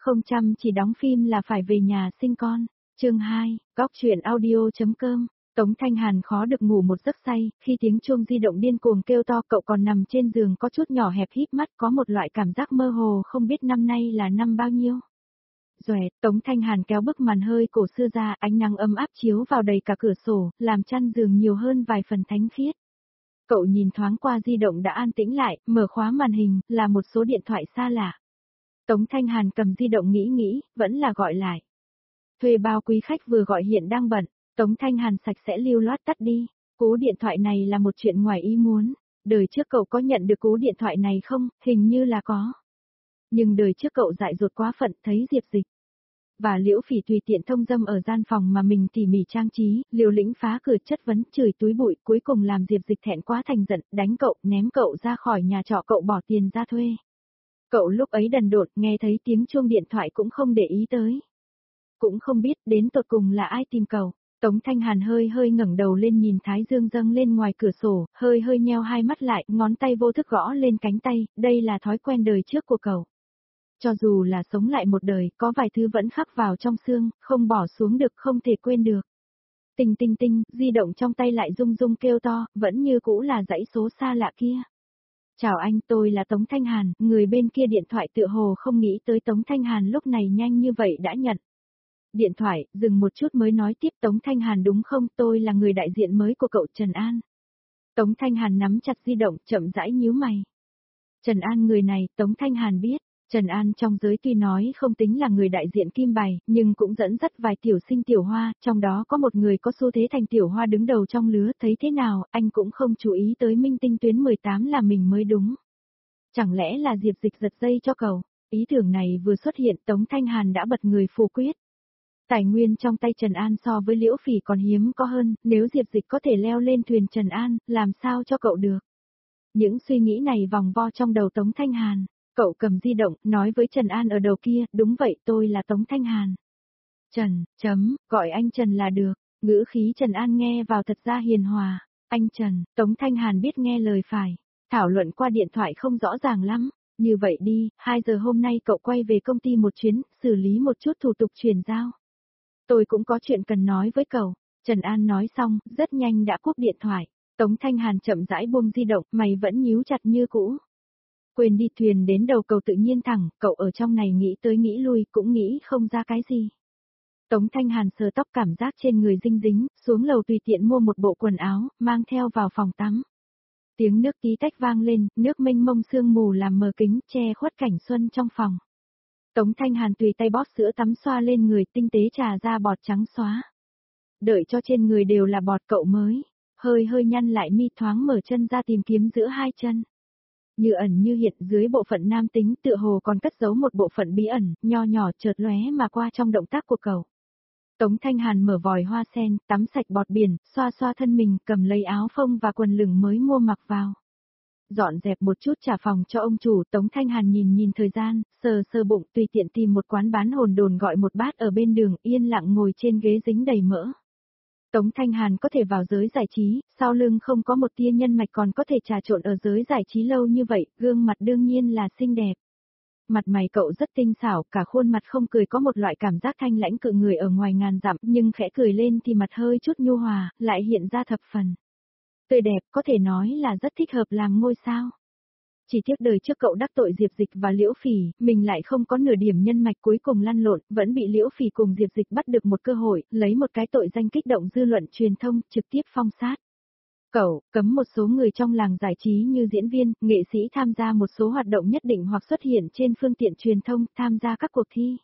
Không chăm chỉ đóng phim là phải về nhà sinh con. Chương 2, Góc truyện audio.com. Tống Thanh Hàn khó được ngủ một giấc say, khi tiếng chuông di động điên cuồng kêu to cậu còn nằm trên giường có chút nhỏ hẹp híp mắt có một loại cảm giác mơ hồ không biết năm nay là năm bao nhiêu. Doẹt, Tống Thanh Hàn kéo bức màn hơi cổ xưa ra, ánh nắng ấm áp chiếu vào đầy cả cửa sổ, làm chăn giường nhiều hơn vài phần thánh khiết. Cậu nhìn thoáng qua di động đã an tĩnh lại, mở khóa màn hình, là một số điện thoại xa lạ. Tống Thanh Hàn cầm di động nghĩ, vẫn là gọi lại. Thuê bao quý khách vừa gọi hiện đang bận, Tống Thanh Hàn sạch sẽ lưu loát tắt đi. Cú điện thoại này là một chuyện ngoài ý muốn. Đời trước cậu có nhận được cú điện thoại này không? Hình như là có. Nhưng đời trước cậu dại dột quá phận thấy Diệp Dịch và Liễu Phỉ tùy tiện thông dâm ở gian phòng mà mình tỉ mỉ trang trí, liều lĩnh phá cửa chất vấn chửi túi bụi, cuối cùng làm Diệp Dịch thẹn quá thành giận, đánh cậu, ném cậu ra khỏi nhà trọ, cậu bỏ tiền ra thuê. Cậu lúc ấy đần độn, nghe thấy tiếng chuông điện thoại cũng không để ý tới. Cũng không biết đến tột cùng là ai tìm cậu. Tống Thanh Hàn hơi ngẩng đầu lên nhìn thái dương dâng lên ngoài cửa sổ, hơi nheo hai mắt lại, ngón tay vô thức gõ lên cánh tay, đây là thói quen đời trước của cậu. Cho dù là sống lại một đời, có vài thứ vẫn khắc vào trong xương, không bỏ xuống được, không thể quên được. Tinh, di động trong tay lại rung kêu to, vẫn như cũ là dãy số xa lạ kia. Chào anh, tôi là Tống Thanh Hàn, người bên kia điện thoại tựa hồ không nghĩ tới Tống Thanh Hàn lúc này nhanh như vậy đã nhận. Điện thoại, dừng một chút mới nói tiếp, Tống Thanh Hàn đúng không, tôi là người đại diện mới của cậu Trần An. Tống Thanh Hàn nắm chặt di động, chậm rãi nhíu mày. Trần An người này, Tống Thanh Hàn biết. Trần An trong giới tuy nói không tính là người đại diện kim bài, nhưng cũng dẫn dắt vài tiểu sinh tiểu hoa, trong đó có một người có xu thế thành tiểu hoa đứng đầu trong lứa, thấy thế nào, anh cũng không chú ý tới minh tinh tuyến 18 là mình mới đúng. Chẳng lẽ là Diệp Dịch giật dây cho cậu? Ý tưởng này vừa xuất hiện, Tống Thanh Hàn đã bật người phủ quyết. Tài nguyên trong tay Trần An so với Liễu Phỉ còn hiếm có hơn, nếu Diệp Dịch có thể leo lên thuyền Trần An, làm sao cho cậu được? Những suy nghĩ này vòng vo trong đầu Tống Thanh Hàn. Cậu cầm di động, nói với Trần An ở đầu kia, đúng vậy, tôi là Tống Thanh Hàn. Trần, gọi anh Trần là được, ngữ khí Trần An nghe vào thật ra hiền hòa. Anh Trần, Tống Thanh Hàn biết nghe lời phải, thảo luận qua điện thoại không rõ ràng lắm. Như vậy đi, 2 giờ hôm nay cậu quay về công ty một chuyến, xử lý một chút thủ tục chuyển giao. Tôi cũng có chuyện cần nói với cậu. Trần An nói xong, rất nhanh đã cúp điện thoại. Tống Thanh Hàn chậm rãi buông di động, mày vẫn nhíu chặt như cũ. Quên đi, thuyền đến đầu cầu tự nhiên thẳng, cậu ở trong này nghĩ tới nghĩ lui cũng nghĩ không ra cái gì. Tống Thanh Hàn sờ tóc cảm giác trên người dinh dính, xuống lầu tùy tiện mua một bộ quần áo, mang theo vào phòng tắm. Tiếng nước tí tách vang lên, nước mênh mông sương mù làm mờ kính, che khuất cảnh xuân trong phòng. Tống Thanh Hàn tùy tay bóp sữa tắm xoa lên người, tinh tế trà ra bọt trắng xóa. Đợi cho trên người đều là bọt cậu mới, hơi nhăn lại mi thoáng mở chân ra tìm kiếm giữa hai chân. Như ẩn như hiện dưới bộ phận nam tính tựa hồ còn cất giấu một bộ phận bí ẩn, nho nhỏ chợt lóe mà qua trong động tác của cậu. Tống Thanh Hàn mở vòi hoa sen, tắm sạch bọt biển, xoa thân mình, cầm lấy áo phông và quần lửng mới mua mặc vào. Dọn dẹp một chút trả phòng cho ông chủ, Tống Thanh Hàn nhìn thời gian, sờ bụng tùy tiện tìm một quán bán hồn đồn gọi một bát ở bên đường, yên lặng ngồi trên ghế dính đầy mỡ. Tống Thanh Hàn có thể vào giới giải trí, sau lưng không có một tia nhân mạch còn có thể trà trộn ở giới giải trí lâu như vậy, gương mặt đương nhiên là xinh đẹp. Mặt mày cậu rất tinh xảo, cả khuôn mặt không cười có một loại cảm giác thanh lãnh cự người ở ngoài ngàn dặm, nhưng khẽ cười lên thì mặt hơi chút nhu hòa, lại hiện ra thập phần. Tươi đẹp, có thể nói là rất thích hợp làm ngôi sao. Chỉ tiếc đời trước cậu đắc tội Diệp Dịch và Liễu Phỉ, mình lại không có nửa điểm nhân mạch, cuối cùng lăn lộn, vẫn bị Liễu Phỉ cùng Diệp Dịch bắt được một cơ hội, lấy một cái tội danh kích động dư luận truyền thông, trực tiếp phong sát. Cậu, cấm một số người trong làng giải trí như diễn viên, nghệ sĩ tham gia một số hoạt động nhất định hoặc xuất hiện trên phương tiện truyền thông, tham gia các cuộc thi.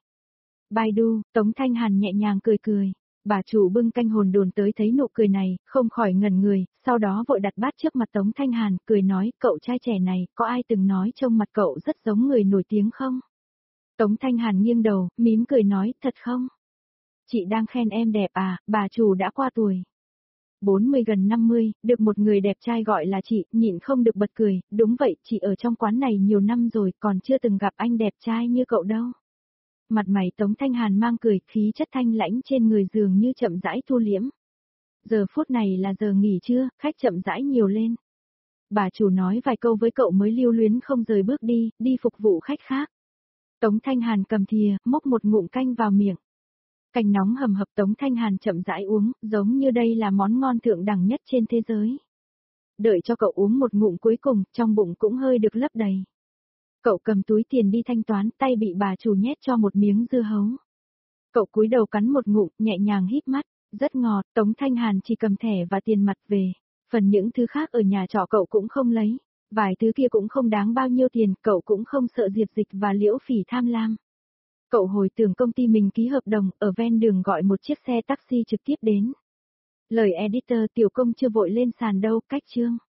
Baidu, Tống Thanh Hàn nhẹ nhàng cười. Bà chủ bưng canh hồn đồn tới thấy nụ cười này, không khỏi ngẩn người, sau đó vội đặt bát trước mặt Tống Thanh Hàn, cười nói, cậu trai trẻ này, có ai từng nói trông mặt cậu rất giống người nổi tiếng không? Tống Thanh Hàn nghiêng đầu, mím cười nói, thật không? Chị đang khen em đẹp à, bà chủ đã qua tuổi. 40 gần 50, được một người đẹp trai gọi là chị, nhịn không được bật cười, đúng vậy, chị ở trong quán này nhiều năm rồi, còn chưa từng gặp anh đẹp trai như cậu đâu. Mặt mày Tống Thanh Hàn mang cười, khí chất thanh lãnh trên người dường như chậm rãi thu liễm. Giờ phút này là giờ nghỉ trưa, khách chậm rãi nhiều lên. Bà chủ nói vài câu với cậu mới lưu luyến không rời bước đi phục vụ khách khác. Tống Thanh Hàn cầm thìa, múc một ngụm canh vào miệng. Canh nóng hầm hập Tống Thanh Hàn chậm rãi uống, giống như đây là món ngon thượng đẳng nhất trên thế giới. Đợi cho cậu uống một ngụm cuối cùng, trong bụng cũng hơi được lấp đầy. Cậu cầm túi tiền đi thanh toán, tay bị bà chủ nhét cho một miếng dưa hấu. Cậu cúi đầu cắn một ngụm, nhẹ nhàng híp mắt, rất ngọt, Tống Thanh Hàn chỉ cầm thẻ và tiền mặt về, phần những thứ khác ở nhà trọ cậu cũng không lấy, vài thứ kia cũng không đáng bao nhiêu tiền, cậu cũng không sợ Diệp Dịch và Liễu Phỉ tham lam. Cậu hồi tưởng công ty mình ký hợp đồng, ở ven đường gọi một chiếc xe taxi trực tiếp đến. Lời editor Tiểu Công chưa vội lên sàn đâu, cách chương.